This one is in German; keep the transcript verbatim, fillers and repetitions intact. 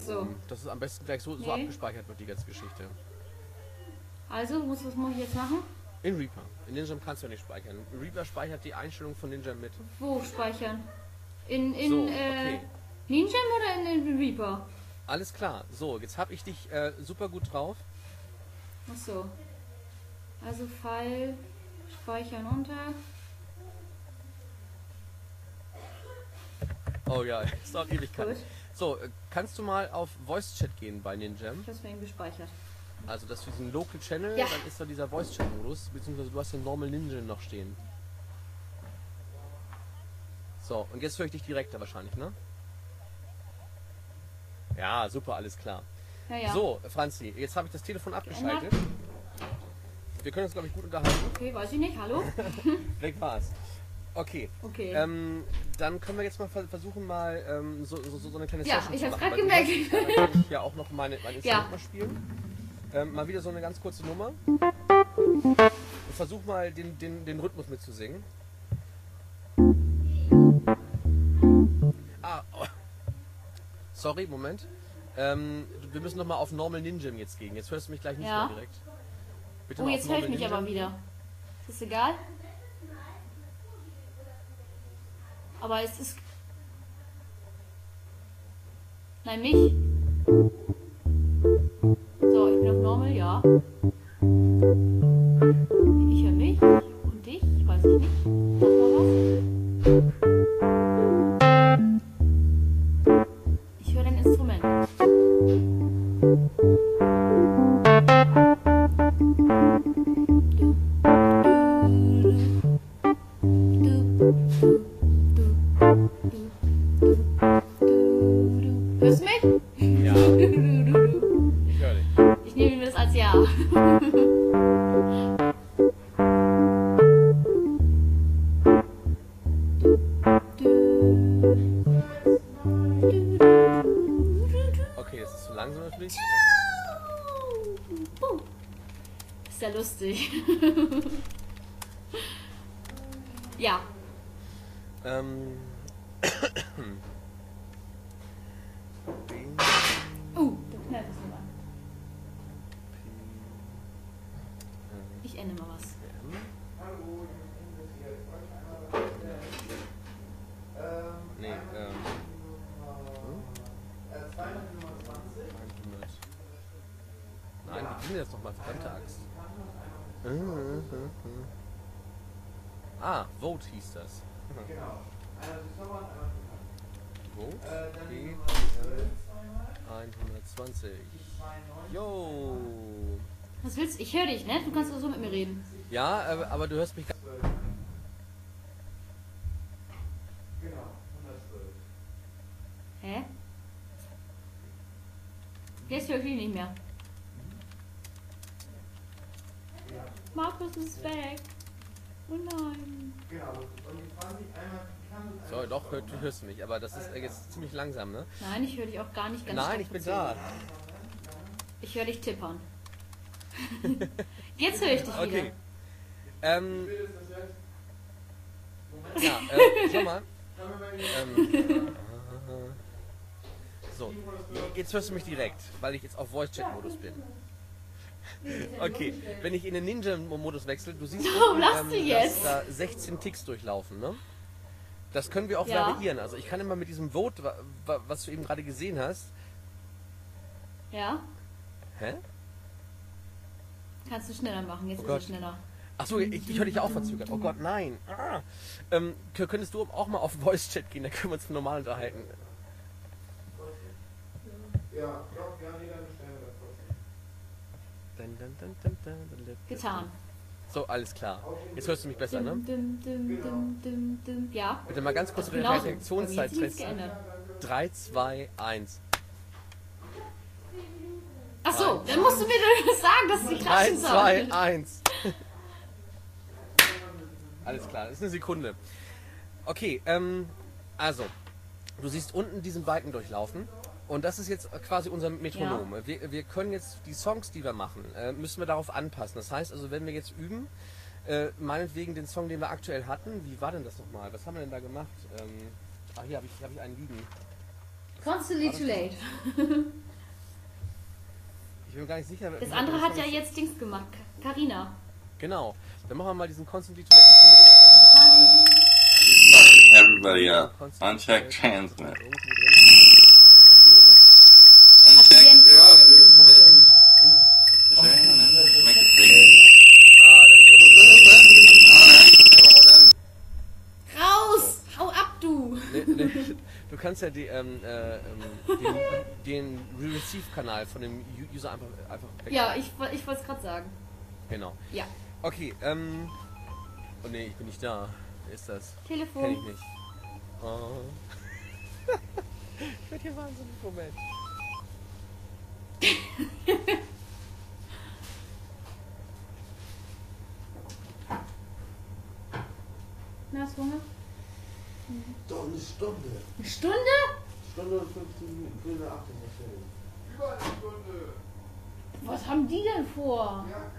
So. Dass es am besten gleich so, so Nee. abgespeichert wird, die ganze Geschichte. Also, muss, was muss ich jetzt machen? In Reaper. In Ninjam kannst du ja nicht speichern. Reaper speichert die Einstellung von Ninjam mit. Wo speichern? In, in So, äh, okay. Ninjam oder in, in Reaper? Alles klar. So, jetzt habe ich dich äh, super gut drauf. Ach so. Also File, speichern unter. Oh ja, es dauert Ewigkeiten. Gut. So, äh, kannst du mal auf Voice Chat gehen bei Ninjam? Ich hab's mir eben gespeichert. Also das für diesen Local Channel, Ja. dann ist da dieser Voice Chat Modus, beziehungsweise du hast den Normal Ninja noch stehen. So, und jetzt höre ich dich direkter wahrscheinlich, ne? Ja, super, alles klar. Ja, ja. So, Franzi, jetzt habe ich das Telefon abgeschaltet. Wir können uns, glaube ich, gut unterhalten. Okay, weiß ich nicht. Hallo? Weg war's. Okay. Okay. Ähm, dann können wir jetzt mal ver- versuchen, mal ähm, so, so, so eine kleine Ja, Session ich zu hab's machen. grad weil du gemerkt. hast- Dann kann ich ja auch noch meine, mein Instrument Ja. mal spielen. Ähm, mal wieder so eine ganz kurze Nummer. Und versuch mal den, den, den Rhythmus mitzusingen. Ah, oh. Sorry, Moment. Ähm, wir müssen nochmal auf Normal Ninjam jetzt gehen. Jetzt hörst du mich gleich nicht Ja. mehr direkt. Bitte Oh, mal auf jetzt höre ich Normal mich aber Ninjam. wieder. Ist das egal? Aber es ist... Nein, mich. So, ich bin auf Normal, ja. Ich höre mich. Und dich? Weiß ich nicht. Sag mal was. Ich höre dein Instrument. Hörst du mich? Ja, ich höre dich. Ich nehme mir das als Ja. Okay, das ist zu langsam natürlich. Ist ja lustig. Ja. Ähm. Uh, da knallt es nochmal. Ich ändere mal was. Nee, ähm. hundert. Nein, wie ging das nochmal? Verdammte Axt. Ah, Vote hieß das. Vote? P hundertzwanzig. Yo! Was willst du? Ich höre dich, ne? Du kannst auch so mit mir reden. Ja, aber, aber du hörst mich gar Hä? Jetzt höre ich dich nicht mehr. Markus ist weg. Oh nein. So, doch, hör, du hörst mich, aber das ist äh, jetzt ziemlich langsam, ne? Nein, ich höre dich auch gar nicht ganz Nein, stark ich bin bezogen. da. Ich höre dich tippern. Jetzt höre ich dich wieder. Okay. Ähm. Ja, äh, schau mal. Ähm, so, jetzt hörst du mich direkt, weil ich jetzt auf Voice-Chat-Modus bin. Okay, wenn ich in den Ninja-Modus wechsle, du siehst, Warum unten, lachst du dass jetzt? da sechzehn Ticks durchlaufen, ne? Das können wir auch Ja. variieren. Also ich kann immer mit diesem Vote, wa- wa- was du eben gerade gesehen hast. Ja? Hä? Kannst du schneller machen. Jetzt Oh ist Gott. es schneller. Achso, ich, ich höre dich auch verzögert. Oh Gott, nein. Ah. Ähm, k- könntest du auch mal auf Voice-Chat gehen, da können wir uns normal unterhalten. Ja, doch, ja, nee, dann bestellen wir das trotzdem. Dun, dun, dun, dun, dun, dun, dun. Getan. So, alles klar. Jetzt hörst du mich besser, ne? Dum, dum, dum, dum, dum, dum. Ja. Bitte mal ganz kurz Also die genauso. Reaktionszeit Bei mir hat sich nichts testen. geändert. drei, zwei, eins. Ach so, dann musst du mir doch sagen, dass sie drei, klatschen zwei, sollen. eins. Alles klar, das ist eine Sekunde. Okay, ähm, also, du siehst unten diesen Balken durchlaufen. Und das ist jetzt quasi unser Metronom. Ja. Wir, wir können jetzt die Songs, die wir machen, äh, müssen wir darauf anpassen. Das heißt also, wenn wir jetzt üben, äh, meinetwegen den Song, den wir aktuell hatten, wie war denn das nochmal? Was haben wir denn da gemacht? Ähm, ach, hier habe ich, hab ich einen liegen. Constantly too late. Ich bin mir gar nicht sicher. Das wie andere man hat ja das- jetzt Dings gemacht. Carina. Genau. Dann machen wir mal diesen Constantly Too Late. Ich hole mir den ganz kurz mal. Everybody up. Constantly Uncheck Too Late. transmit. Irgendwo drin. Hat sie Uncheck denn... the Was ist das denn? Make it big. Ah, das ist ja Raus! Hau ab, du! nee, nee, du kannst ja die, ähm, äh, ähm, den, den Receive-Kanal von dem U- User einfach, einfach weg. Ja, ich, woll- ich wollte es gerade sagen. Genau. Ja. Okay, ähm. Oh nee, ich bin nicht da. Wer ist das? Kenn ich Telefon. nicht. Oh. Ich werd hier wahnsinnig. Moment. Na, hast du Hunger? Doch eine Stunde. Eine Stunde? Stunde und fünfzehn Minuten. Stunde achtzehn Minuten. Über eine Stunde. Was haben die denn vor? Ja,